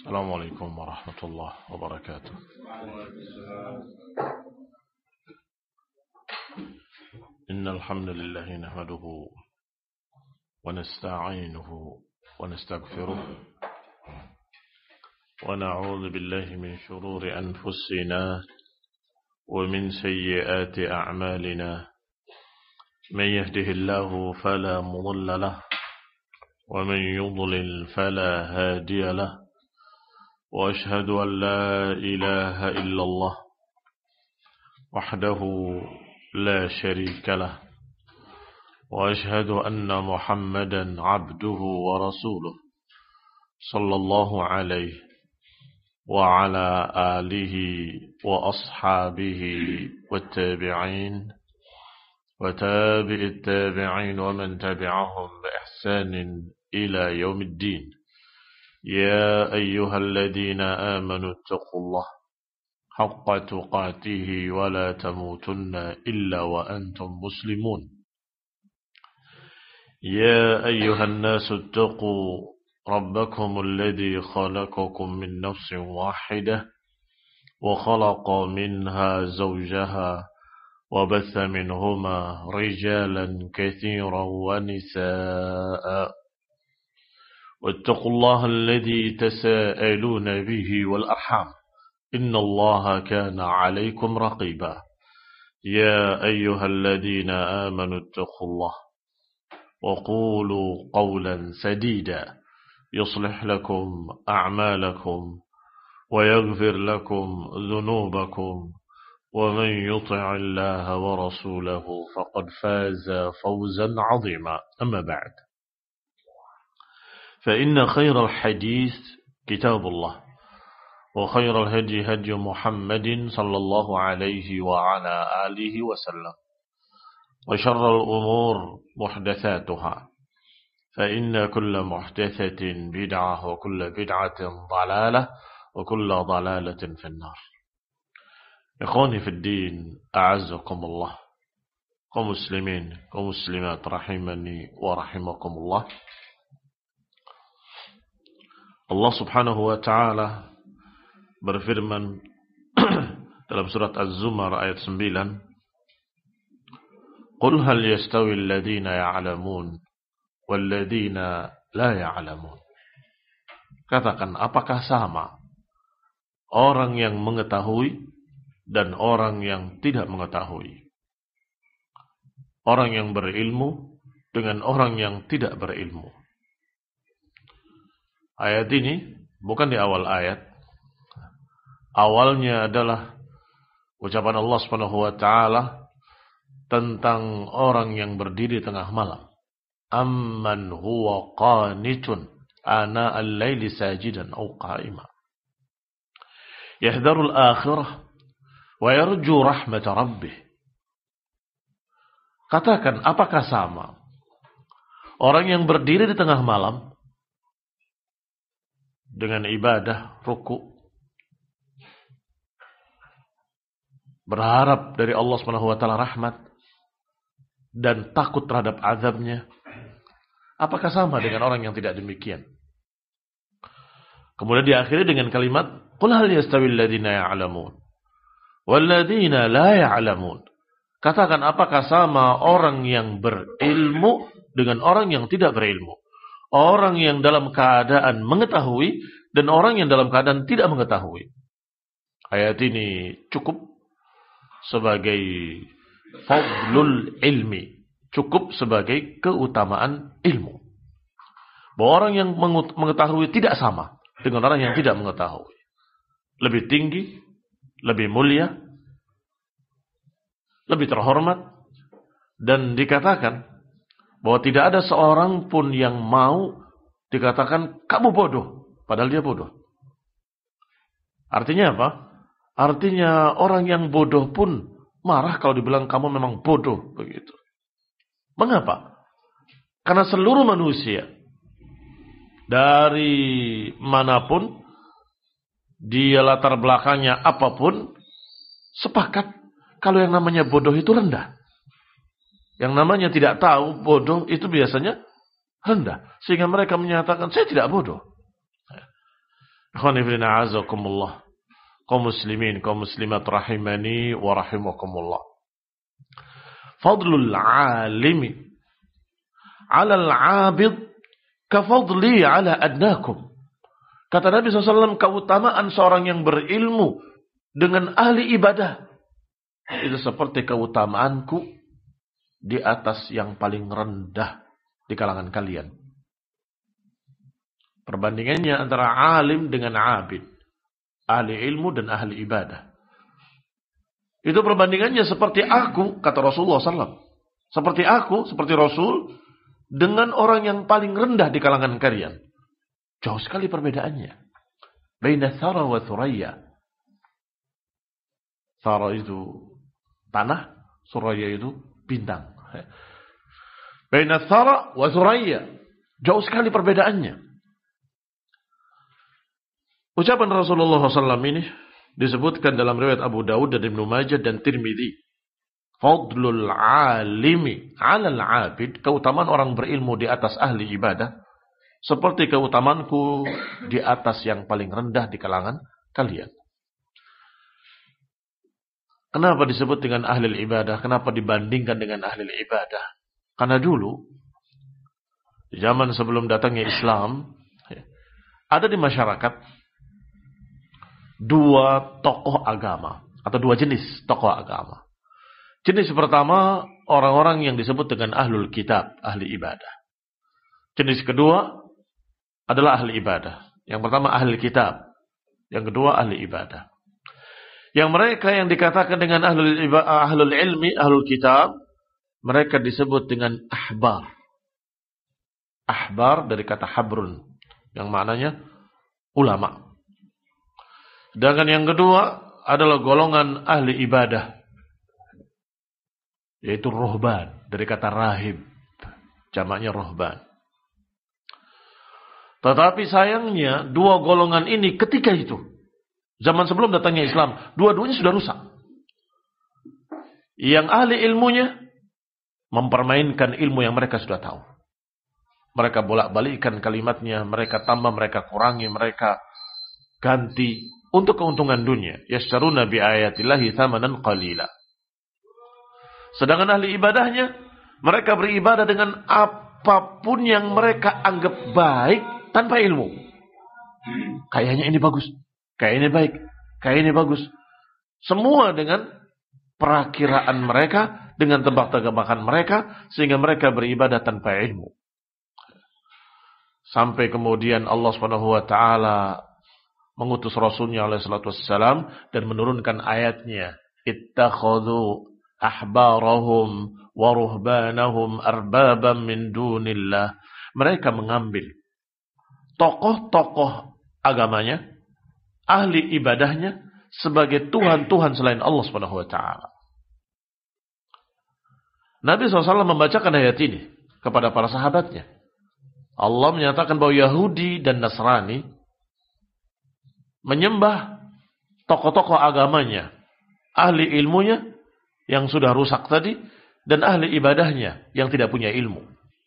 السلام عليكم ورحمة الله وبركاته. إن الحمد لله نحمده ونستعينه ونستغفره ونعوذ بالله من شرور أنفسنا ومن سيئات أعمالنا. من يهده الله فلا مضل له ومن يضلل فلا هادي له. وأشهد أن لا إله إلا الله وحده لا شريك له. وأشهد أن محمدا عبده ورسوله صلى الله عليه وعلى آله وأصحابه والتابعين وتابع التابعين ومن تبعهم بإحسان إلى يوم الدين. يا أيها الذين آمنوا اتقوا الله حق تقاته ولا تموتن إلا وأنتم مسلمون. يا أيها الناس اتقوا ربكم الذي خلقكم من نفس واحدة وخلق منها زوجها وبث منهما رجالا كثيرا ونساء. واتقوا الله الذي تساءلون به والأرحام إن الله كان عليكم رقيبا. يا أيها الذين آمنوا اتقوا الله وقولوا قولا سديدا يصلح لكم أعمالكم ويغفر لكم ذنوبكم ومن يطع الله ورسوله فقد فاز فوزا عظيما. أما بعد، فإن خير الحديث كتاب الله وخير الهدي هدي محمد صلى الله عليه وعلى آله وسلم وشر الأمور محدثاتها فإن كل محدثة بدعة وكل بدعة ضلالة وكل ضلالة في النار. إخواني في الدين أعزكم الله، kaum muslimin, kaum muslimat rahimani wa rahimakumullah. Allah subhanahu wa ta'ala berfirman dalam surat Az-Zumar ayat 9, Qul hal yastawi alladhina ya'lamun walladhina la ya'lamun. Katakan, apakah sama orang yang mengetahui dan orang yang tidak mengetahui, orang yang berilmu dengan orang yang tidak berilmu. Ayat ini bukan di awal ayat. Awalnya adalah ucapan Allah Subhanahu wa taala tentang orang yang berdiri tengah malam. Amman huwa qanitun ana al-laili sajidan aw qa'ima. Yahdharu al-akhirah wa yarju rahmat rabbih. Katakan, apakah sama orang yang berdiri di tengah malam dengan ibadah, ruku, berharap dari Allah Subhanahu wa taala rahmat dan takut terhadap azabnya, apakah sama dengan orang yang tidak demikian? Kemudian diakhiri dengan kalimat qul hal yastawil ladzina ya'lamun wal ladzina la ya'lamun. Katakan, apakah sama orang yang berilmu dengan orang yang tidak berilmu, orang yang dalam keadaan mengetahui dan orang yang dalam keadaan tidak mengetahui. Ayat ini cukup sebagai fadlul ilmi, cukup sebagai keutamaan ilmu. Bahwa orang yang mengetahui tidak sama dengan orang yang tidak mengetahui. Lebih tinggi, lebih mulia, lebih terhormat. Dan dikatakan bahwa tidak ada seorang pun yang mau dikatakan kamu bodoh, padahal dia bodoh. Artinya apa? Artinya orang yang bodoh pun marah kalau dibilang kamu memang bodoh, begitu. Mengapa? Karena seluruh manusia dari manapun, dia latar belakangnya apapun, sepakat kalau yang namanya bodoh itu rendah. Yang namanya tidak tahu, bodoh, itu biasanya rendah. Sehingga mereka menyatakan, saya tidak bodoh. Khonifrina azakumullah. Kaum muslimin, kaum muslimat rahimani wa rahimakumullah. Fadlul alimi ala al-abid kafadli ala adnakum. Kata Nabi SAW, keutamaan seorang yang berilmu dengan ahli ibadah itu seperti keutamaanku di atas yang paling rendah di kalangan kalian. Perbandingannya antara alim dengan abid, ahli ilmu dan ahli ibadah. Itu perbandingannya seperti aku, kata Rasulullah SAW. Seperti aku, seperti Rasul, dengan orang yang paling rendah di kalangan kalian. Jauh sekali perbedaannya. Baina thara wa thuraya. Thara itu tanah, suraya itu bintang. Baina thara wa thuraya. Jauh sekali perbedaannya. Ucapan Rasulullah SAW ini disebutkan dalam riwayat Abu Dawud dan Ibnu Majah dan Tirmidzi. Fadlul alimi 'alal 'abid, keutamaan orang berilmu di atas ahli ibadah seperti keutamanku di atas yang paling rendah di kalangan kalian. Kenapa disebut dengan ahli ibadah? Kenapa dibandingkan dengan ahli ibadah? Karena dulu di zaman sebelum datangnya Islam ada di masyarakat dua tokoh agama atau dua jenis tokoh agama. Jenis pertama orang-orang yang disebut dengan ahlul kitab, ahli ibadah. Jenis kedua adalah ahli ibadah. Yang pertama ahli kitab, yang kedua ahli ibadah. Yang mereka yang dikatakan dengan ahlul ilmi, ahlul kitab, mereka disebut dengan ahbar. Ahbar dari kata habrun, yang maknanya ulama. Sedangkan yang kedua adalah golongan ahli ibadah, yaitu rohban, dari kata rahib, jamaknya rohban. Tetapi sayangnya dua golongan ini ketika itu, zaman sebelum datangnya Islam, dua-duanya sudah rusak. Yang ahli ilmunya mempermainkan ilmu yang mereka sudah tahu. Mereka bolak-balikkan kalimatnya, mereka tambah, mereka kurangi, mereka ganti untuk keuntungan dunia. Yashtaruna bi ayatillahi thamanan qalila. Sedangkan ahli ibadahnya, mereka beribadah dengan apapun yang mereka anggap baik tanpa ilmu. Kayaknya ini bagus, kayak ini baik, kayak ini bagus. Semua dengan perakiraan mereka, dengan tebak-tebakan mereka, sehingga mereka beribadah tanpa ilmu. Sampai kemudian Allah SWT mengutus Rasulnya alaihi salatu wassalam dan menurunkan ayatnya. Ittakhadhu ahbarahum wa ruhbanahum arbaban min dunillah. Mereka mengambil tokoh-tokoh agamanya, ahli ibadahnya sebagai Tuhan-Tuhan selain Allah Subhanahu wa taala. Nabi SAW membacakan ayat ini kepada para sahabatnya. Allah menyatakan bahwa Yahudi dan Nasrani menyembah tokoh-tokoh agamanya, ahli ilmunya yang sudah rusak tadi, dan ahli ibadahnya yang tidak punya ilmu.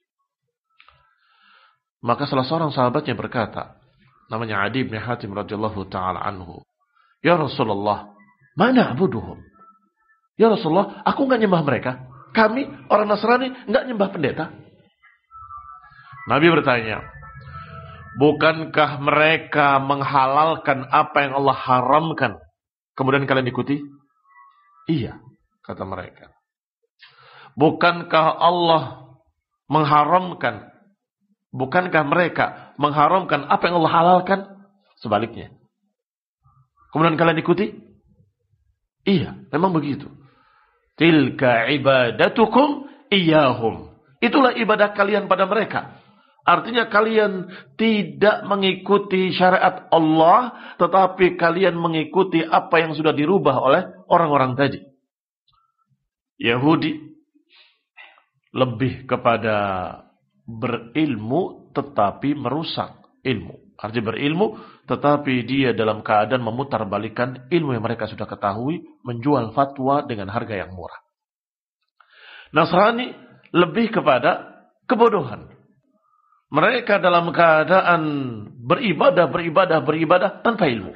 Maka salah seorang sahabatnya berkata, namanya Adi bin Hatim radhiyallahu taala anhu, "Ya Rasulullah, mana abuduhum?" Ya Rasulullah, aku enggak nyembah mereka. Kami orang Nasrani enggak nyembah pendeta. Nabi bertanya, bukankah mereka menghalalkan apa yang Allah haramkan, kemudian kalian ikuti? Iya, kata mereka. Bukankah Allah mengharamkan, bukankah mereka mengharamkan apa yang Allah halalkan? Sebaliknya. Kemudian kalian ikuti? Iya, memang begitu. Tilka ibadatukum iyahum. Itulah ibadah kalian pada mereka. Artinya kalian tidak mengikuti syariat Allah, tetapi kalian mengikuti apa yang sudah dirubah oleh orang-orang tadi. Yahudi lebih kepada berilmu tetapi merusak ilmu. Artinya berilmu tetapi dia dalam keadaan memutarbalikkan ilmu yang mereka sudah ketahui, menjual fatwa dengan harga yang murah. Nasrani lebih kepada kebodohan. Mereka dalam keadaan beribadah tanpa ilmu.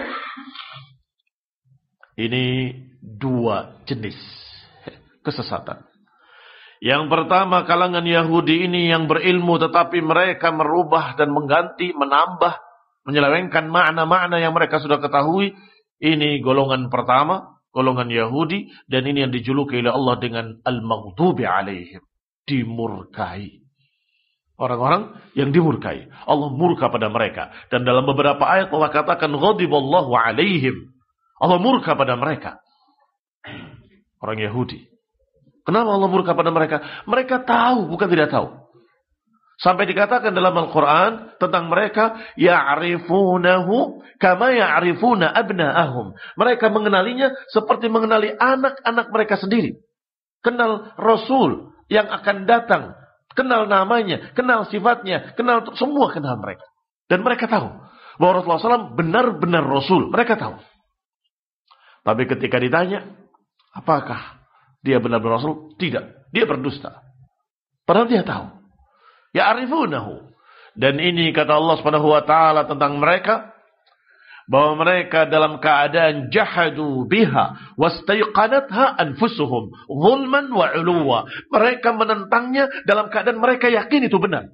Ini dua jenis kesesatan. Yang pertama, kalangan Yahudi ini yang berilmu tetapi mereka merubah dan mengganti, menambah, menyelewengkan makna-makna yang mereka sudah ketahui. Ini golongan pertama, golongan Yahudi, dan ini yang dijuluki oleh Allah dengan al-maghdubi alaihim, dimurkai. Orang-orang yang dimurkai. Allah murka pada mereka. Dan dalam beberapa ayat Allah katakan ghadiballahu alaihim. Allah murka pada mereka. Orang Yahudi. Kenapa Allah murka pada mereka? Mereka tahu, bukan tidak tahu. Sampai dikatakan dalam Al-Quran tentang mereka, ya'rifunahu kama ya'rifuna abna'ahum. Mereka mengenalinya seperti mengenali anak-anak mereka sendiri. Kenal Rasul yang akan datang. Kenal namanya, kenal sifatnya, semua kenal mereka. Dan mereka tahu bahwa Rasulullah SAW benar-benar Rasul. Mereka tahu. Tapi ketika ditanya, apakah dia benar-benar Rasul? Tidak. Dia berdusta. Padahal dia tahu. Ya'rifunahu. Dan ini kata Allah Subhanahu wa taala tentang mereka, bahwa mereka dalam keadaan jahadu biha wastaiqanatha anfusuhum zulman wa 'uluwa. Mereka menentangnya dalam keadaan mereka yakin itu benar.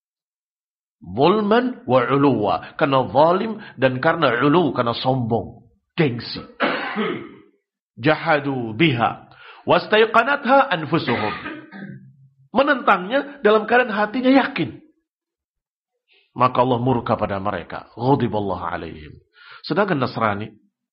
Zulman wa 'uluwa, karena zalim dan karena 'ulu, karena sombong, gengsi. Jahadu biha wastaiqanatha anfusuhum. Menentangnya dalam keadaan hatinya yakin. Maka Allah murka pada mereka. Ghadiballahu alaihim. Sedangkan Nasrani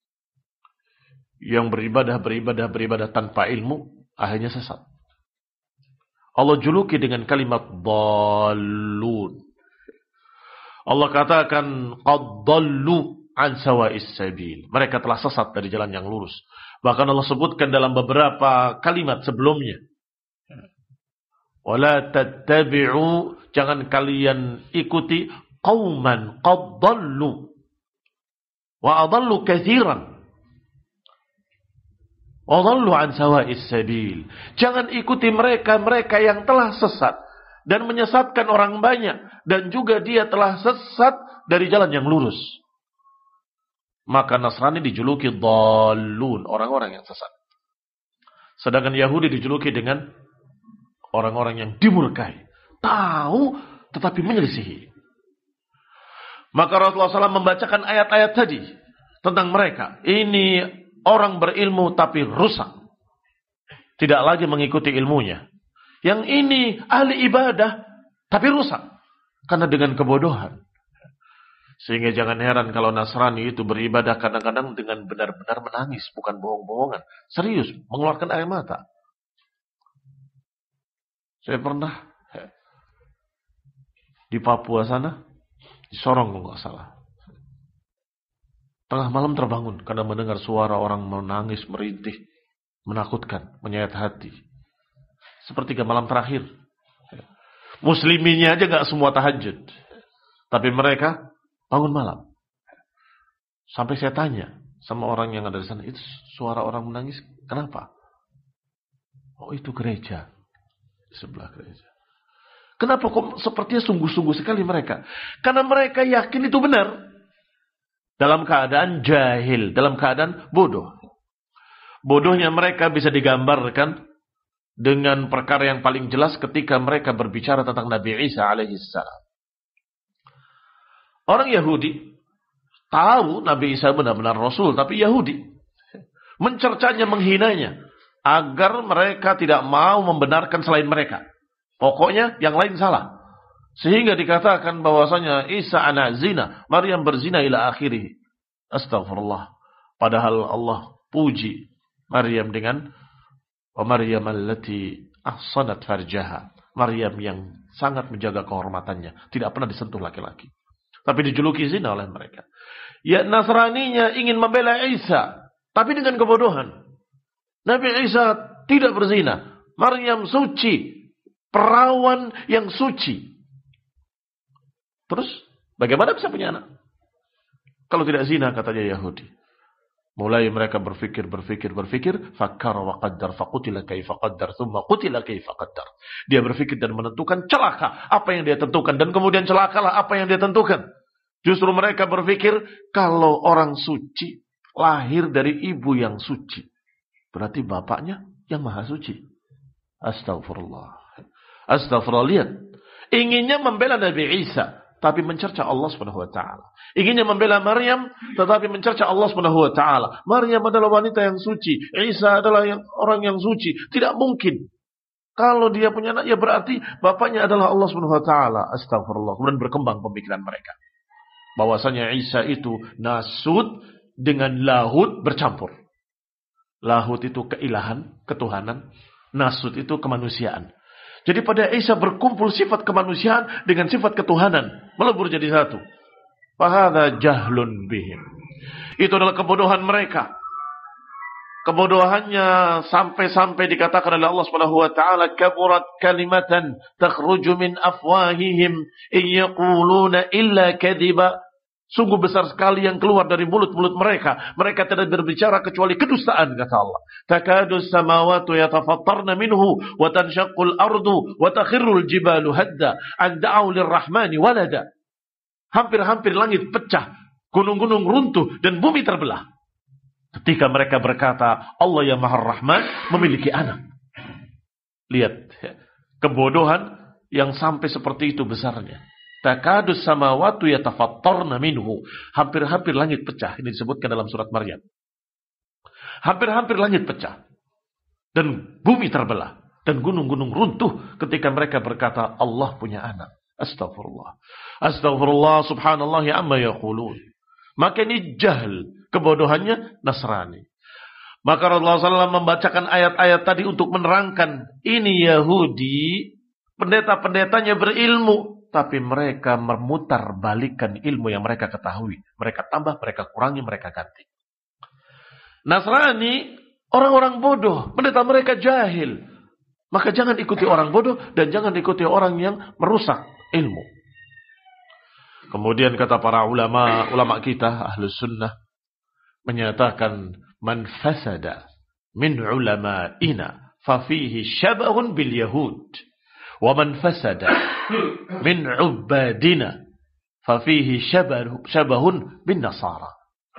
yang beribadah tanpa ilmu, akhirnya sesat. Allah juluki dengan kalimat dallun. Allah katakan qad dallu an sawa'is sabil. Mereka telah sesat dari jalan yang lurus. Bahkan Allah sebutkan dalam beberapa kalimat sebelumnya. Wala tattabi'u, jangan kalian ikuti qauman qad dallu wa adallu katsiran wa dhallu an sawa'is sabil. Jangan ikuti mereka yang telah sesat dan menyesatkan orang banyak, dan juga dia telah sesat dari jalan yang lurus. Maka Nasrani dijuluki dhallun, orang-orang yang sesat. Sedangkan Yahudi dijuluki dengan orang-orang yang dimurkai, tahu tetapi menyelisihi. Maka Rasulullah SAW membacakan ayat-ayat tadi tentang mereka. Ini orang berilmu tapi rusak. Tidak lagi mengikuti ilmunya. Yang ini ahli ibadah tapi rusak. Karena dengan kebodohan. Sehingga jangan heran kalau Nasrani itu beribadah kadang-kadang dengan benar-benar menangis. Bukan bohong-bohongan. Serius, mengeluarkan air mata. Saya pernah di Papua sana. Di Sorong kalau nggak salah. Tengah malam terbangun karena mendengar suara orang menangis, merintih, menakutkan, menyayat hati. Sepertiga malam terakhir. Musliminya aja nggak semua tahajud, tapi mereka bangun malam. Sampai saya tanya sama orang yang ada di sana, itu suara orang menangis, kenapa? Oh, itu gereja, di sebelah gereja. Kenapa kok sepertinya sungguh-sungguh sekali mereka? Karena mereka yakin itu benar. Dalam keadaan jahil, dalam keadaan bodoh. Bodohnya mereka bisa digambarkan dengan perkara yang paling jelas ketika mereka berbicara tentang Nabi Isa alaihissalam. Orang Yahudi tahu Nabi Isa benar-benar Rasul, tapi Yahudi mencercanya, menghinanya, agar mereka tidak mau membenarkan selain mereka. Pokoknya yang lain salah. Sehingga dikatakan bahwasanya Isa anak zina, Maryam berzina ila akhirih. Astagfirullah. Padahal Allah puji Maryam dengan wa Maryam allati ahsanat farjaha. Maryam yang sangat menjaga kehormatannya, tidak pernah disentuh laki-laki. Tapi dijuluki zina oleh mereka. Ya, Nasraninya ingin membela Isa, tapi dengan kebodohan. Nabi Isa tidak berzina. Maryam suci. Perawan yang suci. Terus bagaimana bisa punya anak? Kalau tidak zina, katanya Yahudi. Mulai mereka berpikir. Fakkara wa qaddar, faqutila kaifa qaddar, thumma qutila kaifa qaddar. Dia berpikir dan menentukan celaka apa yang dia tentukan. Dan kemudian celakalah apa yang dia tentukan. Justru mereka berpikir kalau orang suci lahir dari ibu yang suci, berarti bapaknya yang maha suci. Astagfirullah. Lihat. Inginnya membela Nabi Isa, tapi mencerca Allah Subhanahu wa taala. Inginnya membela Maryam, tetapi mencerca Allah Subhanahu wa taala. Maryam adalah wanita yang suci, Isa adalah orang yang suci. Tidak mungkin. Kalau dia punya anak, ya berarti bapaknya adalah Allah Subhanahu wa taala. Astagfirullah. Kemudian berkembang pemikiran mereka. Bahwasanya Isa itu nasut dengan lahut bercampur. Lahut itu keilahan, ketuhanan. Nasut itu kemanusiaan. Jadi pada Isa berkumpul sifat kemanusiaan dengan sifat ketuhanan. Melebur jadi satu. Fahadha jahlun bihim. Itu adalah kebodohan mereka. Kebodohannya sampai-sampai dikatakan oleh Allah Subhanahu wa taala, kaburat kalimatan takhruju min afwahihim in yaquluna illa kadhiba. Sungguh besar sekali yang keluar dari mulut-mulut mereka. Mereka tidak berbicara kecuali kedustaan, kata Allah. Takadus samawatu yatafattarna minhu wa tanshaqqul ardu wa takhirrul jibalu hadda an da'u lirrahmani walada. Hampir-hampir langit pecah, gunung-gunung runtuh dan bumi terbelah. Ketika mereka berkata, Allah yang Maha Rahman memiliki anak. Lihat, kebodohan yang sampai seperti itu besarnya. Takadus samawatu yatafattarna minhu. Hampir-hampir langit pecah. Ini disebutkan dalam surat Maryam. Hampir-hampir langit pecah. Dan bumi terbelah. Dan gunung-gunung runtuh ketika mereka berkata Allah punya anak. Astagfirullah. Astagfirullah subhanallah ya amma yaqulun. Maka ini jahil. Kebodohannya Nasrani. Maka Rasulullah SAW membacakan ayat-ayat tadi untuk menerangkan. Ini Yahudi. Pendeta-pendetanya berilmu. Tapi mereka memutar balikan ilmu yang mereka ketahui. Mereka tambah, mereka kurangi, mereka ganti. Nasrani, orang-orang bodoh. Pendeta mereka jahil. Maka jangan ikuti orang bodoh dan jangan ikuti orang yang merusak ilmu. Kemudian kata para ulama kita, Ahlus Sunnah, menyatakan, man fasada min ulama'ina fafihi syabahun bil Yahud. Wa man fasada min ubadina fafihi syabahun bin Nasara.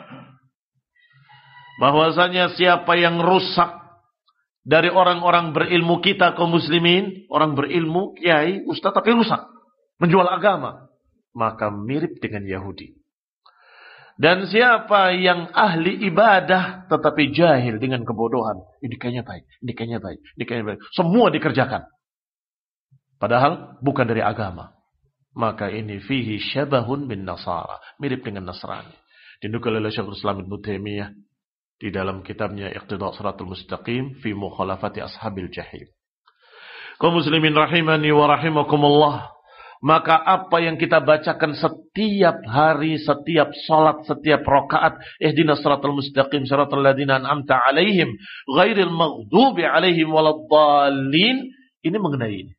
Bahwasanya siapa yang rusak dari orang-orang berilmu kita kaum muslimin, orang berilmu, kiai, ustaz tapi rusak, menjual agama, maka mirip dengan Yahudi. Dan siapa yang ahli ibadah tetapi jahil dengan kebodohan, ini kayaknya baik, ini kayaknya baik, ini kayaknya baik, semua dikerjakan. Padahal bukan dari agama. Maka ini fihi syabahun bin Nasara. Mirip dengan Nasrani. Dinukil oleh Syekhul Islam Ibnu Taimiyah di dalam kitabnya Iqtida' Shiratal Mustaqim fi mukhalafati ashabil jahim. Kaum muslimin rahimani wa rahimakumullah. Maka apa yang kita bacakan setiap hari, setiap salat, setiap rakaat, ihdinas shiratal mustaqim shiratal ladzina an'amta 'alaihim ghairil maghdubi 'alaihim waladdallin, ini mengenai ini.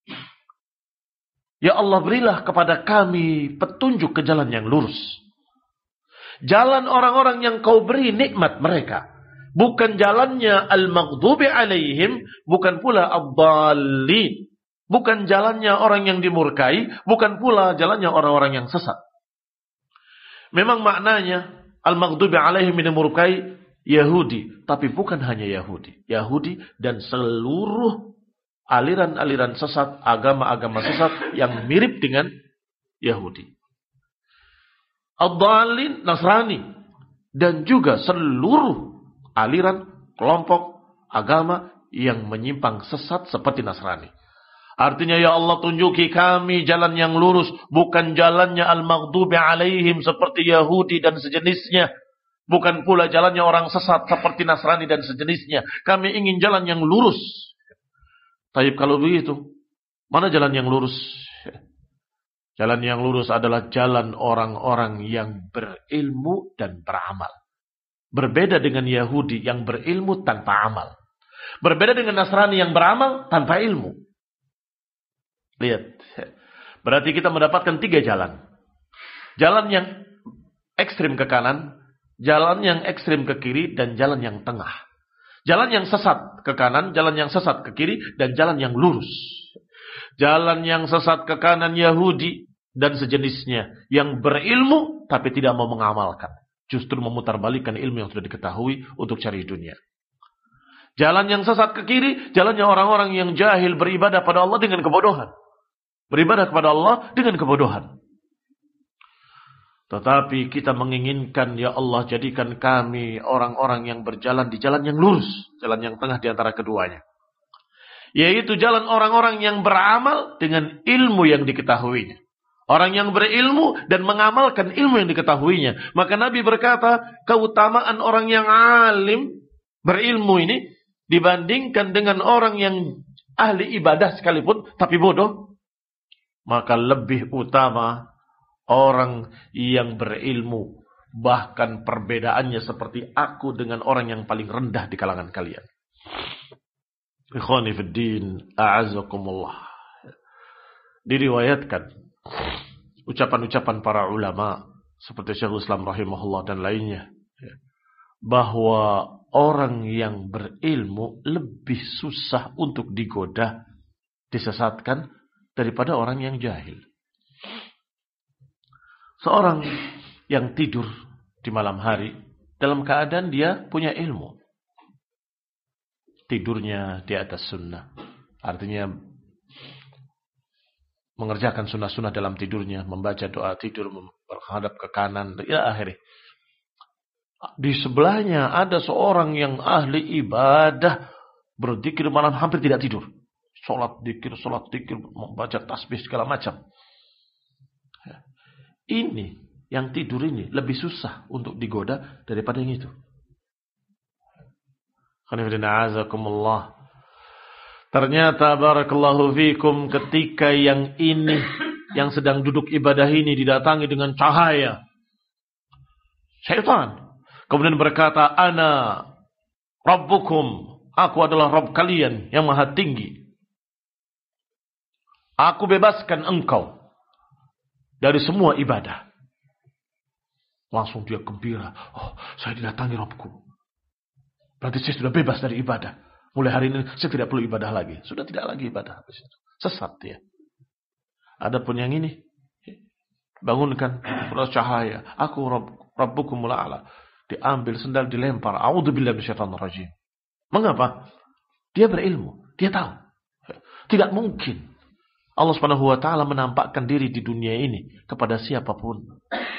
Ya Allah, berilah kepada kami petunjuk ke jalan yang lurus. Jalan orang-orang yang kau beri nikmat mereka. Bukan jalannya al-maghdubi alaihim, bukan pula ad-dallin. Bukan jalannya orang yang dimurkai, bukan pula jalannya orang-orang yang sesat. Memang maknanya al-maghdubi alaihim ini murkai Yahudi, tapi bukan hanya Yahudi. Yahudi dan seluruh aliran-aliran sesat, agama-agama sesat yang mirip dengan Yahudi. Ad-dallin Nasrani. Dan juga seluruh aliran, kelompok, agama yang menyimpang sesat seperti Nasrani. Artinya ya Allah tunjuki kami jalan yang lurus. Bukan jalannya al-maghdubi alaihim seperti Yahudi dan sejenisnya. Bukan pula jalannya orang sesat seperti Nasrani dan sejenisnya. Kami ingin jalan yang lurus. Tapi kalau begitu, mana jalan yang lurus? Jalan yang lurus adalah jalan orang-orang yang berilmu dan beramal. Berbeda dengan Yahudi yang berilmu tanpa amal. Berbeda dengan Nasrani yang beramal tanpa ilmu. Lihat. Berarti kita mendapatkan 3 jalan. Jalan yang ekstrim ke kanan, jalan yang ekstrim ke kiri, dan jalan yang tengah. Jalan yang sesat ke kanan, jalan yang sesat ke kiri, dan jalan yang lurus. Jalan yang sesat ke kanan Yahudi dan sejenisnya, yang berilmu tapi tidak mau mengamalkan. Justru memutarbalikkan ilmu yang sudah diketahui untuk cari dunia. Jalan yang sesat ke kiri, jalannya orang-orang yang jahil beribadah pada Allah dengan kebodohan. Beribadah kepada Allah dengan kebodohan. Tetapi kita menginginkan, ya Allah, jadikan kami orang-orang yang berjalan di jalan yang lurus, jalan yang tengah di antara keduanya. Yaitu jalan orang-orang yang beramal dengan ilmu yang diketahuinya. Orang yang berilmu dan mengamalkan ilmu yang diketahuinya. Maka Nabi berkata, keutamaan orang yang alim, berilmu ini, dibandingkan dengan orang yang ahli ibadah sekalipun, tapi bodoh. Maka lebih utama orang yang berilmu. Bahkan perbedaannya seperti aku dengan orang yang paling rendah di kalangan kalian. Ikhwani fiddin, a'azakumullah. Diriwayatkan ucapan-ucapan para ulama seperti Syekhul Islam rahimahullah dan lainnya, bahwa orang yang berilmu lebih susah untuk digoda, disesatkan daripada orang yang jahil. Seorang yang tidur di malam hari dalam keadaan dia punya ilmu, tidurnya di atas sunnah, artinya mengerjakan sunnah-sunnah dalam tidurnya, membaca doa tidur, menghadap ke kanan, ila akhirnya. Di sebelahnya ada seorang yang ahli ibadah, berzikir malam hampir tidak tidur. Sholat zikir, membaca tasbih segala macam. Ini, yang tidur ini lebih susah untuk digoda daripada yang itu. Ternyata barakallahu fikum, ketika yang ini, yang sedang duduk ibadah ini didatangi dengan cahaya syaitan, kemudian berkata, ana rabbukum, aku adalah Rabb kalian yang maha tinggi, aku bebaskan engkau dari semua ibadah. Langsung dia gembira, oh, saya didatangi Rabbku, berarti saya sudah bebas dari ibadah. Mulai hari ini saya tidak perlu ibadah lagi. Sudah tidak lagi ibadah. Sesat dia. Adapun yang ini, bangunkan cahaya. Aku Rabbukumul A'la. Diambil sendal, dilempar. A'udzubillahi minasyaitonir rajim. Mengapa? Dia berilmu. Dia tahu. Tidak mungkin Allah Subhanahu wa taala menampakkan diri di dunia ini kepada siapapun.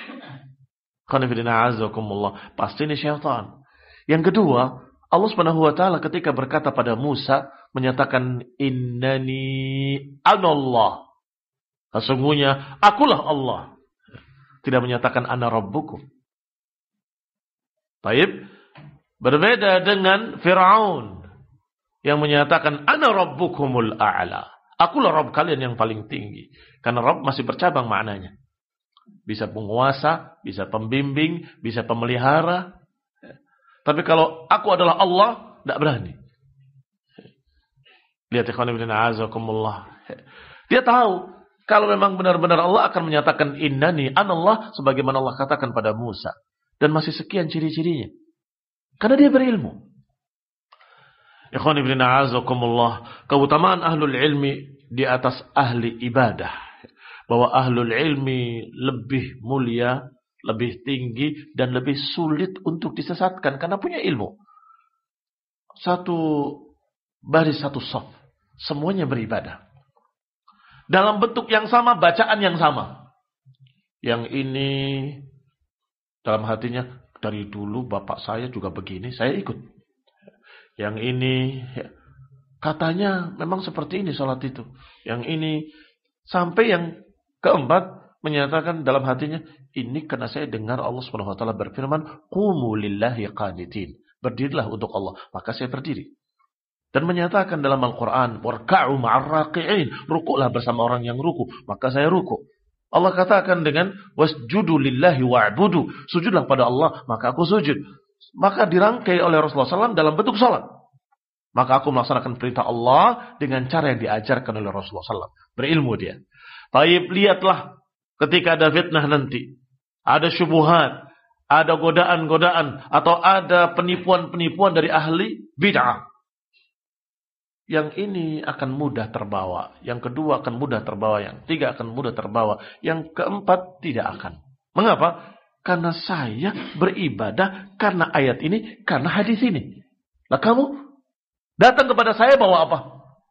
Pasti ini syaitan. Yang kedua, Allah Subhanahu wa taala ketika berkata pada Musa, menyatakan innani anallah. Sesungguhnya akulah Allah. Tidak menyatakan ana rabbukum. Baik, berbeda dengan Firaun yang menyatakan ana rabbukumul a'la. Akulah Rabb kalian yang paling tinggi. Karena Rabb masih bercabang maknanya. Bisa penguasa, bisa pembimbing, bisa pemelihara. Tapi kalau aku adalah Allah, tidak berani. Lihat ikhwan ibn a'azakumullah. Dia tahu kalau memang benar-benar Allah akan menyatakan innani anallah sebagaimana Allah katakan pada Musa. Dan masih sekian ciri-cirinya. Karena dia berilmu. Ikhwan ibn a'azakumullah. Keutamaan ahlul ilmi di atas ahli ibadah. Bahwa ahlul ilmi lebih mulia, lebih tinggi, dan lebih sulit untuk disesatkan karena punya ilmu. Satu baris, satu shaf, semuanya beribadah dalam bentuk yang sama, bacaan yang sama. Yang ini dalam hatinya, dari dulu bapak saya juga begini, saya ikut. Yang ini katanya memang seperti ini salat itu. Yang ini, sampai yang keempat menyatakan dalam hatinya, ini karena saya dengar Allah Subhanahu wa taala berfirman, qumu lillahi qanitin. Berdirilah untuk Allah, maka saya berdiri. Dan menyatakan dalam Al-Qur'an, warka'u ma'ar raqi'in, rukuklah bersama orang yang ruku, maka saya ruku. Allah katakan dengan wasjudu lillahi wa'budu, sujudlah pada Allah, maka aku sujud. Maka dirangkai oleh Rasulullah SAW dalam bentuk salat. Maka aku melaksanakan perintah Allah dengan cara yang diajarkan oleh Rasulullah SAW. Berilmu dia. Taib, lihatlah ketika ada fitnah nanti, ada syubhat, ada godaan-godaan atau ada penipuan-penipuan dari ahli bid'ah, yang ini akan mudah terbawa, yang kedua akan mudah terbawa, yang tiga akan mudah terbawa, yang keempat tidak akan. Mengapa? Karena saya beribadah karena ayat ini, karena hadis ini. Lah kamu datang kepada saya bawa apa?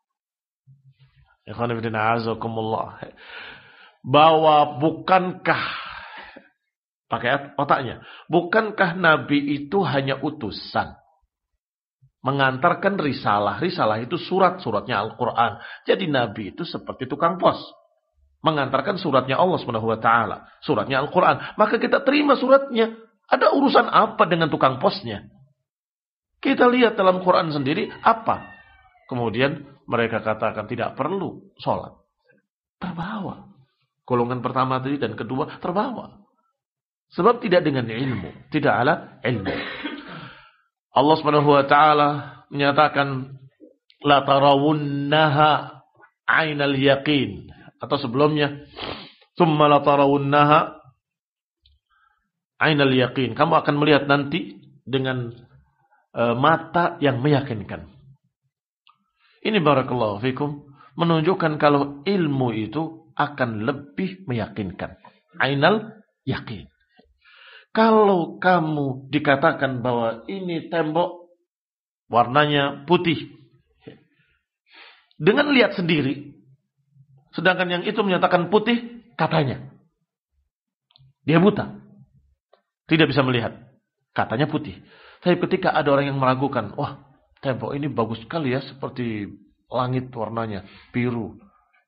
Bahwa bukankah, pakai otaknya, bukankah Nabi itu hanya utusan, mengantarkan risalah. Risalah itu surat-suratnya Al-Quran. Jadi Nabi itu seperti tukang pos, mengantarkan suratnya Allah SWT, suratnya Al-Quran. Maka kita terima suratnya. Ada urusan apa dengan tukang posnya? Kita lihat dalam Quran sendiri apa. Kemudian mereka katakan tidak perlu sholat. Terbawa. Golongan pertama tadi dan kedua terbawa. Sebab tidak dengan ilmu. Tidak ala ilmu. Allah SWT menyatakan la tarawunnaha ainal yaqin. Atau sebelumnya thumma la tarawunnaha ainal yaqin. Kamu akan melihat nanti dengan mata yang meyakinkan. Ini barakallahu fikum menunjukkan kalau ilmu itu akan lebih meyakinkan. Ainal yakin. Kalau kamu dikatakan bahwa ini tembok warnanya putih, dengan lihat sendiri, sedangkan yang itu menyatakan putih, katanya dia buta, tidak bisa melihat, katanya putih. Tapi ketika ada orang yang meragukan, wah, tembok ini bagus sekali ya, seperti langit warnanya biru.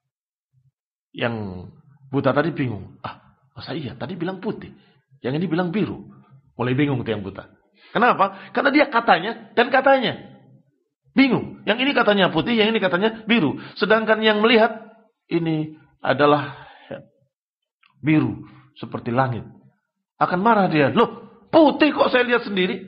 Yang buta tadi bingung. Masa iya? Tadi bilang putih. Yang ini bilang biru. Mulai bingung tuh yang buta. Kenapa? Karena dia katanya dan katanya. Bingung. Yang ini katanya putih, yang ini katanya biru. Sedangkan yang melihat, ini adalah biru. Seperti langit. Akan marah dia. Loh, putih kok saya lihat sendiri?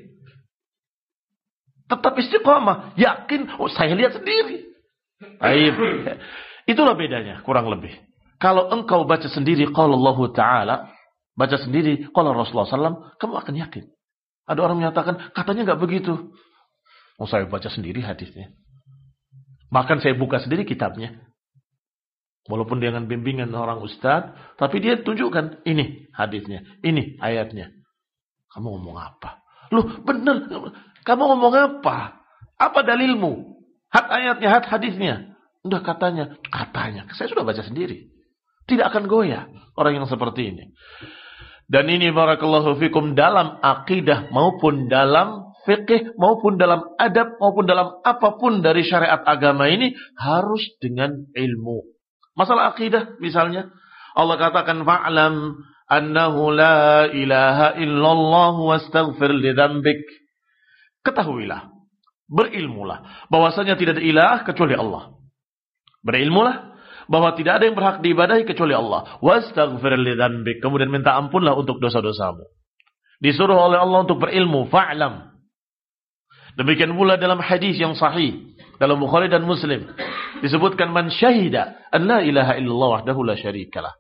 Tetap istiqamah. Yakin, saya lihat sendiri. Baik. Itulah bedanya, kurang lebih. Kalau engkau baca sendiri qala Allah Ta'ala, baca sendiri qala Rasulullah SAW, kamu akan yakin. Ada orang menyatakan, katanya enggak begitu. Saya baca sendiri hadisnya. Bahkan saya buka sendiri kitabnya. Walaupun dengan bimbingan orang ustaz, tapi dia tunjukkan, ini hadisnya, ini ayatnya. Kamu ngomong apa? Loh, benar. Kamu ngomong apa? Apa dalilmu? Hat ayatnya, hat hadisnya. Udah katanya. Saya sudah baca sendiri. Tidak akan goyah orang yang seperti ini. Dan ini barakallahu fikum dalam akidah maupun dalam fikih maupun dalam adab maupun dalam apapun dari syariat agama ini harus dengan ilmu. Masalah akidah misalnya Allah katakan fa'lam annahu la ilaha illallah wastaghfir li dzambik. Ketahuilah, berilmulah bahwasanya tidak ada ilah kecuali Allah. Berilmulah bahwa tidak ada yang berhak diibadahi kecuali Allah. Wastaghfir li dzambik. Kemudian minta ampunlah untuk dosa-dosamu. Disuruh oleh Allah untuk berilmu, fa'lam. Demikian pula dalam hadis yang sahih dalam Bukhari dan Muslim disebutkan man syahida an la ilaha illallah wahdahu la syarikalah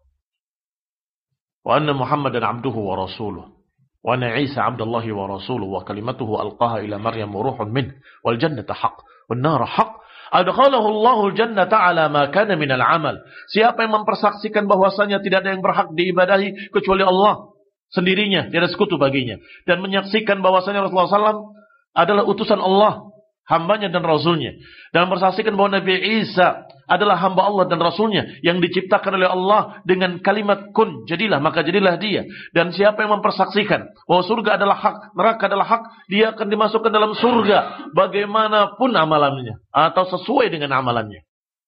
wa anna Muhammadan abduhu wa rasuluh wa anna Isa abdullahi wa rasuluh wa kalimatuhu alqaha ila Maryam ruhun min wal jannata haqq wan nar haqq adkhalahu Allahul jannata ala ma kana minal amal. Siapa yang mempersaksikan bahwasanya tidak ada yang berhak diibadahi kecuali Allah sendirinya, tidak ada sekutu baginya, dan menyaksikan bahwasanya Rasulullah SAW adalah utusan Allah, hambanya dan rasulnya, dan mempersaksikan bahwa Nabi Isa adalah hamba Allah dan rasulnya yang diciptakan oleh Allah dengan kalimat kun, jadilah, maka jadilah dia. Dan siapa yang mempersaksikan bahwa surga adalah hak, neraka adalah hak, dia akan dimasukkan dalam surga bagaimanapun amalannya atau sesuai dengan amalannya.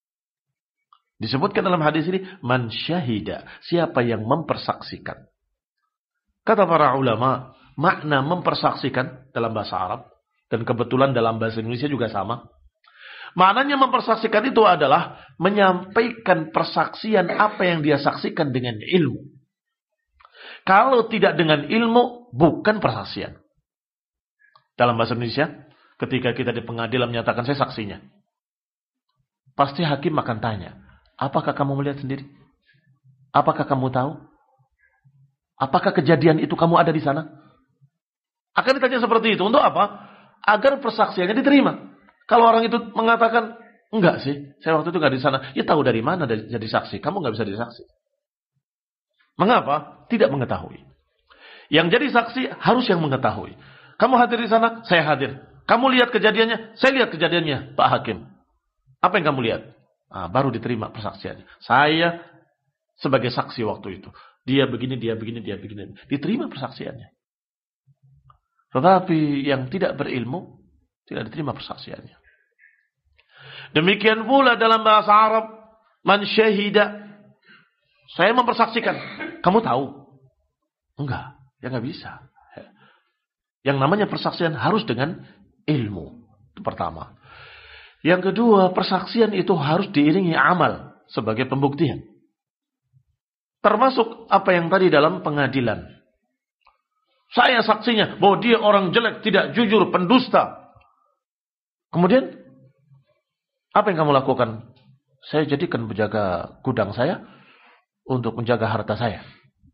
Disebutkan dalam hadis ini man syahida, siapa yang mempersaksikan. Kata para ulama, makna mempersaksikan dalam bahasa Arab dan kebetulan dalam bahasa Indonesia juga sama. Maknanya mempersaksikan itu adalah menyampaikan persaksian apa yang dia saksikan dengan ilmu. Kalau tidak dengan ilmu, bukan persaksian. Dalam bahasa Indonesia, ketika kita di pengadilan menyatakan saya saksinya, pasti hakim akan tanya, apakah kamu melihat sendiri? Apakah kamu tahu? Apakah kejadian itu kamu ada di sana? Akan ditanya seperti itu. Untuk apa? Agar persaksiannya diterima. Kalau orang itu mengatakan, enggak sih, saya waktu itu enggak di sana. Ya tahu dari mana jadi saksi. Kamu enggak bisa jadi saksi. Mengapa? Tidak mengetahui. Yang jadi saksi harus yang mengetahui. Kamu hadir di sana, saya hadir. Kamu lihat kejadiannya, saya lihat kejadiannya, Pak Hakim. Apa yang kamu lihat? Baru diterima persaksiannya. Saya sebagai saksi waktu itu. Dia begini, dia begini, dia begini. Diterima persaksiannya. Tetapi yang tidak berilmu, tidak diterima persaksiannya. Demikian pula dalam bahasa Arab, man syahida. Saya mempersaksikan. Kamu tahu? Enggak, ya enggak bisa. Yang namanya persaksian harus dengan ilmu. Itu pertama. Yang kedua, persaksian itu harus diiringi amal sebagai pembuktian. Termasuk apa yang tadi dalam pengadilan. Saya saksinya bahwa dia orang jelek, tidak jujur, pendusta. Kemudian, apa yang kamu lakukan? Saya jadikan penjaga gudang saya untuk menjaga harta saya.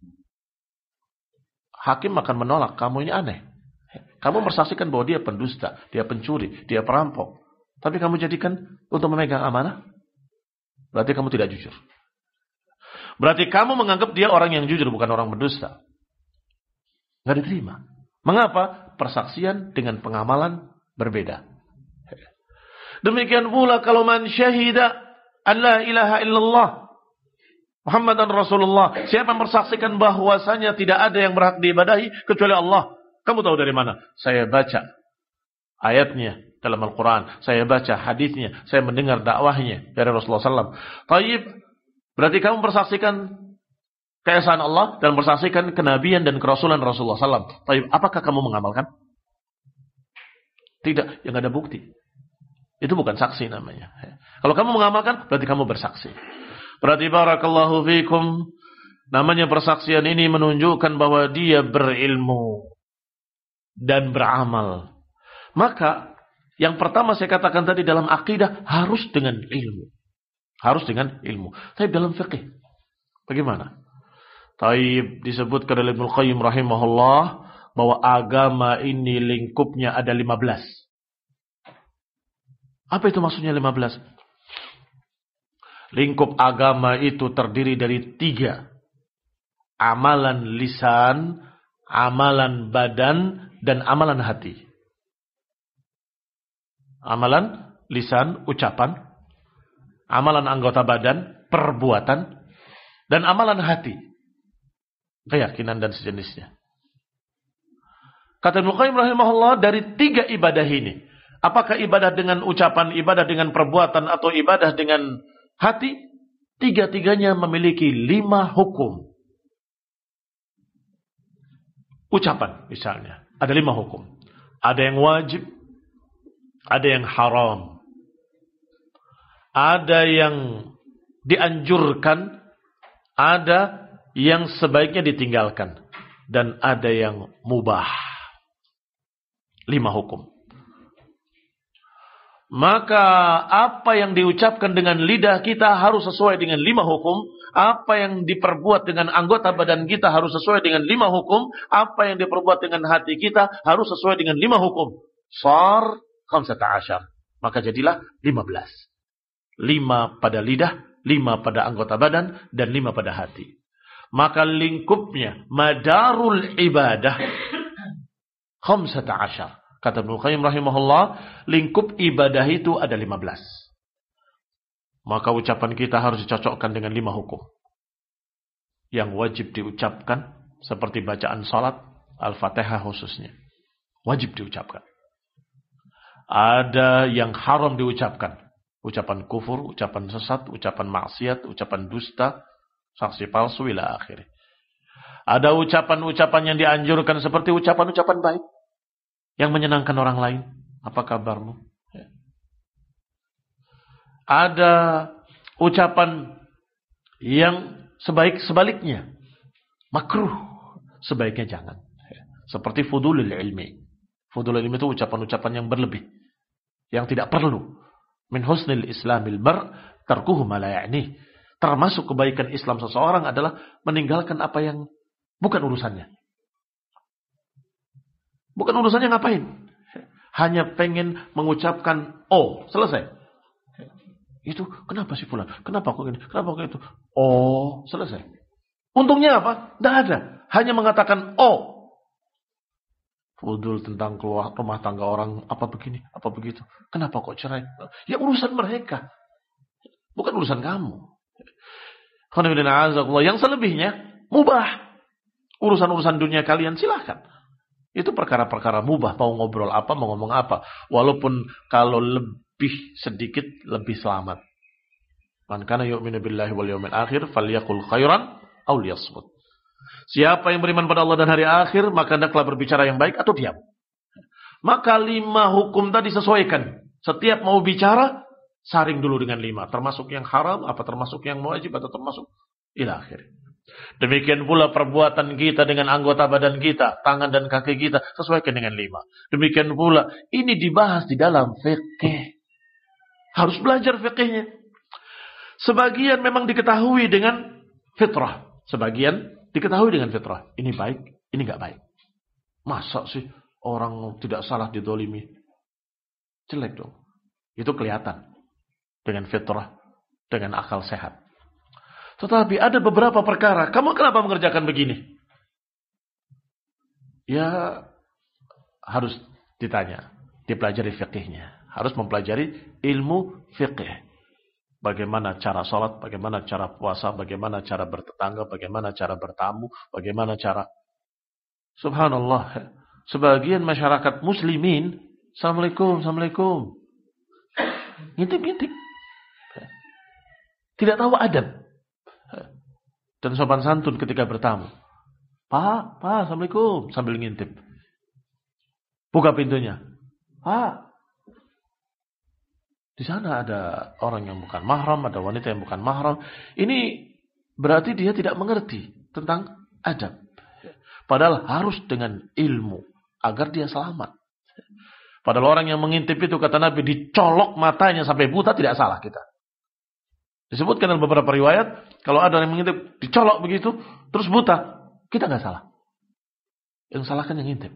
Hakim akan menolak, kamu ini aneh. Kamu bersaksikan bahwa dia pendusta, dia pencuri, dia perampok. Tapi kamu jadikan untuk memegang amanah? Berarti kamu tidak jujur. Berarti kamu menganggap dia orang yang jujur, bukan orang pendusta. Nggak diterima. Mengapa? Persaksian dengan pengamalan berbeda. Demikian pula kalau man syahida an la ilaha illallah Muhammadan Rasulullah. Siapa yang persaksikan bahwasanya tidak ada yang berhak diibadahi kecuali Allah. Kamu tahu dari mana? Saya baca ayatnya dalam Al-Quran. Saya baca hadisnya. Saya mendengar dakwahnya dari Rasulullah SAW. Taib. Berarti kamu persaksikan keesaan Allah dan bersaksikan kenabian dan kerasulan Rasulullah SAW. Tapi apakah kamu mengamalkan? Tidak, yang ada bukti. Itu bukan saksi namanya. Kalau kamu mengamalkan, berarti kamu bersaksi. Berarti barakallahu fikum, namanya persaksian ini menunjukkan bahwa dia berilmu dan beramal. Maka yang pertama saya katakan tadi dalam akidah harus dengan ilmu. Harus dengan ilmu. Tapi dalam fikih bagaimana? Taib disebutkan oleh Ibnu Qayyim rahimahullah bahwa agama ini lingkupnya ada 15. Apa itu maksudnya 15? Lingkup agama itu terdiri dari 3. Amalan lisan, amalan badan, dan amalan hati. Amalan lisan, ucapan. Amalan anggota badan, perbuatan. Dan amalan hati. Keyakinan dan sejenisnya. Kata Ibnu Qayyim rahimahullah, dari 3 ibadah ini, apakah ibadah dengan ucapan, ibadah dengan perbuatan, atau ibadah dengan hati, 3-tiganya memiliki 5 hukum. Ucapan misalnya, ada 5 hukum. Ada yang wajib, ada yang haram, ada yang dianjurkan, ada yang sebaiknya ditinggalkan, dan ada yang mubah. 5 hukum. Maka apa yang diucapkan dengan lidah kita harus sesuai dengan 5 hukum. Apa yang diperbuat dengan anggota badan kita harus sesuai dengan 5 hukum. Apa yang diperbuat dengan hati kita harus sesuai dengan 5 hukum. Sar 15. Maka jadilah 15. 5 pada lidah, 5 pada anggota badan, dan 5 pada hati. Maka lingkupnya madarul ibadah 15. Kata Ibnu Qayyim rahimahullah, lingkup ibadah itu ada 15. Maka ucapan kita harus dicocokkan dengan 5 hukum. Yang wajib diucapkan seperti bacaan salat, Al-Fatihah khususnya. Wajib diucapkan. Ada yang haram diucapkan. Ucapan kufur, ucapan sesat, ucapan maksiat, ucapan dusta, saksi palsu ila akhir. Ada ucapan-ucapan yang dianjurkan seperti ucapan-ucapan baik yang menyenangkan orang lain. Apa kabarmu? Ya. Ada ucapan yang sebaliknya. Makruh. Sebaiknya jangan. Ya. Seperti fudulul ilmi. Fudulul ilmi itu ucapan-ucapan yang berlebih. Yang tidak perlu. Min husnil islamil mar tarkuhu ma la ya'ni. Termasuk kebaikan Islam seseorang adalah meninggalkan apa yang bukan urusannya. Bukan urusannya ngapain. Hanya pengen mengucapkan oh, selesai. Itu kenapa sih fulan? Kenapa kok ini? Kenapa kok itu? Oh, selesai. Untungnya apa? Tidak ada. Hanya mengatakan oh. Fudul tentang keluar rumah tangga orang apa begini, apa begitu. Kenapa kok cerai? Ya urusan mereka. Bukan urusan kamu. Yang selebihnya mubah. Urusan-urusan dunia kalian silahkan. Itu perkara-perkara mubah. Mau ngobrol apa, mau ngomong apa. Walaupun kalau lebih sedikit, lebih selamat. Man kana yu'minu billahi wal yawmil akhir falyaqul khairan aw liyasmut. Siapa yang beriman pada Allah dan hari akhir, maka hendaklah berbicara yang baik atau diam. Maka 5 hukum tadi sesuaikan. Setiap mau bicara, saring dulu dengan 5. Termasuk yang haram, apa termasuk yang wajib, atau termasuk ila akhir. Demikian pula perbuatan kita dengan anggota badan kita, tangan dan kaki kita, sesuaikan dengan 5. Demikian pula, ini dibahas di dalam fikih. Harus belajar fikihnya. Sebagian memang diketahui dengan fitrah. Sebagian diketahui dengan fitrah. Ini baik, ini enggak baik. Masa sih orang tidak salah didolimi? Jelek dong. Itu kelihatan. Dengan fitrah, dengan akal sehat. Tetapi ada beberapa perkara. Kamu kenapa mengerjakan begini? Ya harus ditanya. Dipelajari fikihnya. Harus mempelajari ilmu fikih. Bagaimana cara sholat, bagaimana cara puasa, bagaimana cara bertetangga, bagaimana cara bertamu, bagaimana cara... Subhanallah. Sebagian masyarakat muslimin, Assalamualaikum, Assalamualaikum. Ngintip-ngintip. Tidak tahu adab. Dan sopan santun ketika bertamu. Pak, Assalamualaikum. Sambil ngintip. Buka pintunya. Pak. Di sana ada orang yang bukan mahram, ada wanita yang bukan mahram. Ini berarti dia tidak mengerti tentang adab. Padahal harus dengan ilmu agar dia selamat. Padahal orang yang mengintip itu kata Nabi dicolok matanya sampai buta tidak salah kita. Disebutkan dalam beberapa riwayat kalau ada yang mengintip dicolok begitu terus buta, kita nggak salah. Yang salah kan yang ngintip.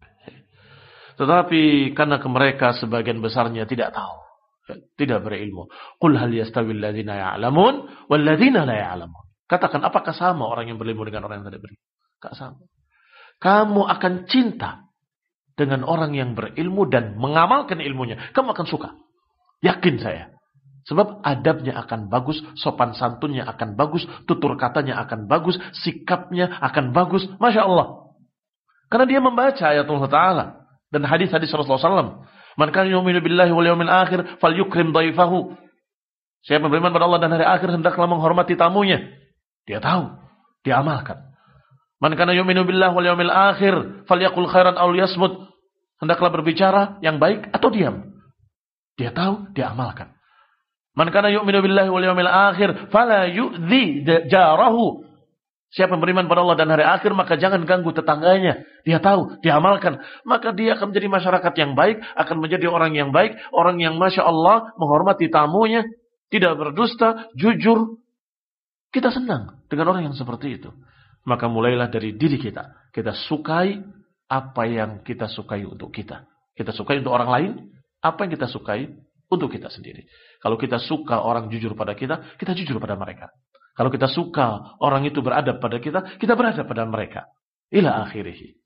Tetapi karena mereka sebagian besarnya tidak tahu. Tidak berilmu. Qul hal yastawil ladzina ya'lamun wal ladzina la ya'lamun. Katakan apakah sama orang yang berilmu dengan orang yang tidak berilmu? Enggak sama. Kamu akan cinta dengan orang yang berilmu dan mengamalkan ilmunya. Kamu akan suka. Yakin saya. Sebab adabnya akan bagus, sopan santunnya akan bagus, tutur katanya akan bagus, sikapnya akan bagus. Masya Allah. Karena dia membaca ayat Allah Ta'ala dan hadis-hadis Rasulullah SAW. Man kana yu'minu billahi wal yawmil akhir falyukrim dhaifahu. Siapa yang beriman pada Allah dan hari akhir hendaklah menghormati tamunya. Dia tahu, dia amalkan. Man kana yu'minu billahi wal yawmil akhir falyaqul khairan aw liyasmut. Hendaklah berbicara yang baik atau diam. Dia tahu, dia amalkan. Man kana yu'minu billahi wal yawmil akhir fala yu'dhi jarahu. Siapa yang beriman pada Allah dan hari akhir, maka jangan ganggu tetangganya. Dia tahu, dia amalkan. Maka dia akan menjadi masyarakat yang baik, akan menjadi orang yang baik, orang yang Masya Allah menghormati tamunya, tidak berdusta, jujur. Kita senang dengan orang yang seperti itu. Maka mulailah dari diri kita. Kita sukai apa yang kita sukai untuk kita. Kita sukai untuk orang lain, apa yang kita sukai untuk kita sendiri. Kalau kita suka orang jujur pada kita, kita jujur pada mereka. Kalau kita suka orang itu beradab pada kita, kita beradab pada mereka. Ila akhirih.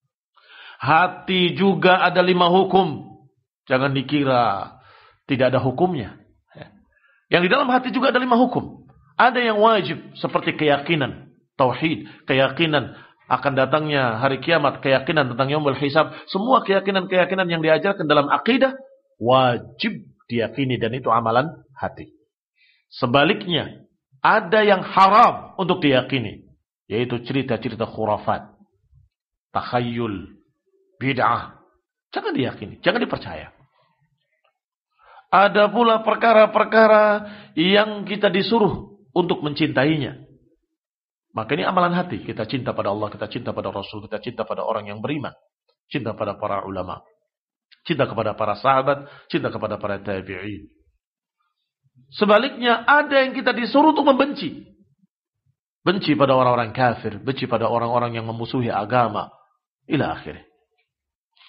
Hati juga ada 5 hukum. Jangan dikira tidak ada hukumnya. Yang di dalam hati juga ada 5 hukum. Ada yang wajib seperti keyakinan, tauhid, keyakinan akan datangnya hari kiamat, keyakinan tentang yaumul hisab. Semua keyakinan-keyakinan yang diajarkan dalam akidah wajib diyakini dan itu amalan hati. Sebaliknya, ada yang haram untuk diyakini. Yaitu cerita-cerita khurafat. Takhayyul. Bid'ah. Jangan diyakini. Jangan dipercaya. Ada pula perkara-perkara yang kita disuruh untuk mencintainya. Maka ini amalan hati. Kita cinta pada Allah. Kita cinta pada Rasul. Kita cinta pada orang yang beriman. Cinta pada para ulama. Cinta kepada para sahabat. Cinta kepada para tabi'in. Sebaliknya ada yang kita disuruh untuk membenci. Benci pada orang-orang kafir. Benci pada orang-orang yang memusuhi agama. Ila akhirnya.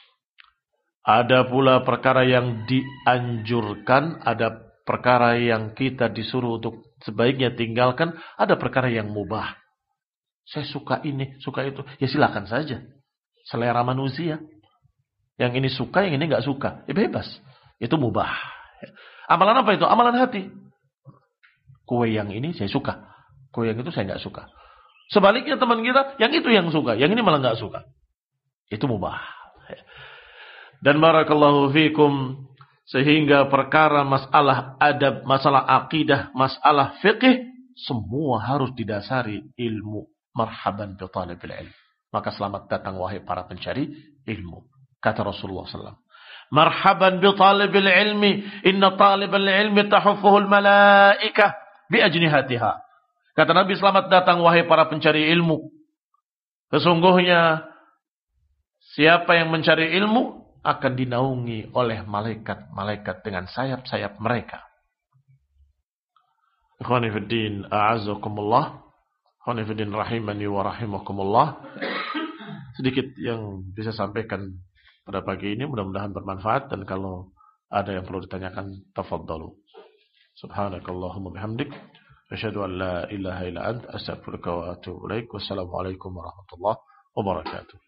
Ada pula perkara yang dianjurkan, ada perkara yang kita disuruh untuk sebaiknya tinggalkan, ada perkara yang mubah. Saya suka ini, suka itu. Ya silakan saja. Selera manusia. Yang ini suka, yang ini nggak suka. Ya bebas. Itu mubah. Amalan apa itu? Amalan hati. Kue yang ini saya suka. Kue yang itu saya nggak suka. Sebaliknya teman kita, yang itu yang suka. Yang ini malah nggak suka. Itu mubah. Dan barakallahu fikum, sehingga perkara masalah adab, masalah akidah, masalah fiqih, semua harus didasari ilmu. Marhaban bi talibil ilm. Maka selamat datang wahai para pencari ilmu. Kata Rasulullah SAW. Marhaban bi talibil ilmi. Inna talibal ilmi tahuffuhul malaikah bi ajnihatiha. Kata Nabi, selamat datang wahai para pencari ilmu. Sesungguhnya siapa yang mencari ilmu akan dinaungi oleh malaikat-malaikat dengan sayap-sayap mereka. Ikhwani fiddin, a'azzakumullah. Ikhwani fiddin rahimani wa rahimakumullah. Sedikit yang bisa sampaikan pada pagi ini, mudah-mudahan bermanfaat, dan kalau ada yang perlu ditanyakan, tafadhalu. Subhanakallahumma bihamdik, asyhadu an la ilaha illa anta, astaghfiruka wa atubu ilaik. Wassalamualaikum warahmatullahi wabarakatuh.